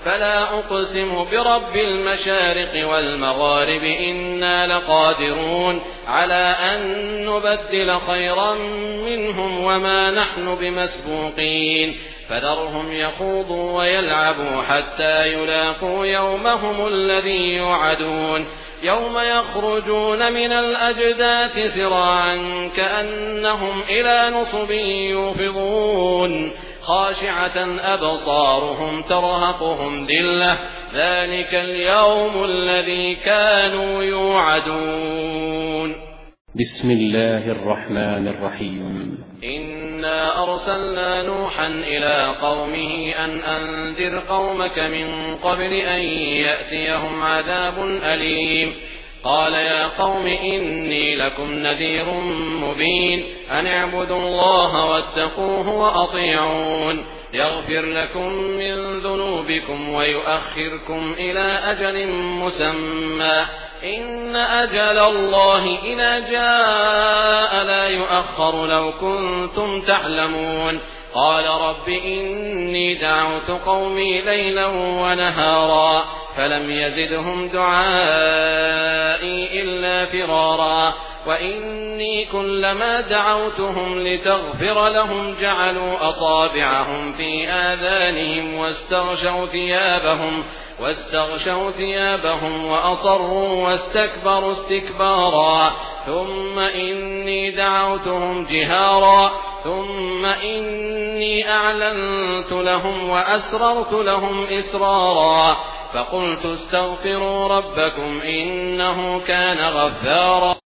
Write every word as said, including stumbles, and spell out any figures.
فلا أقسم برب المشارق والمغارب إنا لقادرون على أن نبدل خيرا منهم وما نحن بمسبوقين فذرهم يخوضوا ويلعبوا حتى يلاقوا يومهم الذي يوعدون يوم يخرجون من الأجداث سراعا كأنهم إلى نصب يوفضون خاشعة أبصارهم ترهقهم ذلة ذلك اليوم الذي كانوا يوعدون. بسم الله الرحمن الرحيم. إنا أرسلنا نوحا إلى قومه أن أنذر قومك من قبل أن يأتيهم عذاب أليم قال يا قوم إني لكم نذير مبين أن اعبدوا الله واتقوه وأطيعون يغفر لكم من ذنوبكم ويؤخركم إلى أجل مسمى إن أجل الله إذا جاء لا يؤخر لو كنتم تعلمون قال رب إني دعوت قومي ليلا ونهارا فلم يزدهم دعائي إلا فرارا وإني كلما دعوتهم لتغفر لهم جعلوا أصابعهم في آذانهم واستغشوا ثيابهم واستغشوا ثيابهم وأصروا واستكبروا استكبارا ثم إني دعوتهم جهارا ثم إني أعلنت لهم وأسررت لهم إسرارا فقلت استغفروا ربكم إنه كان غفارا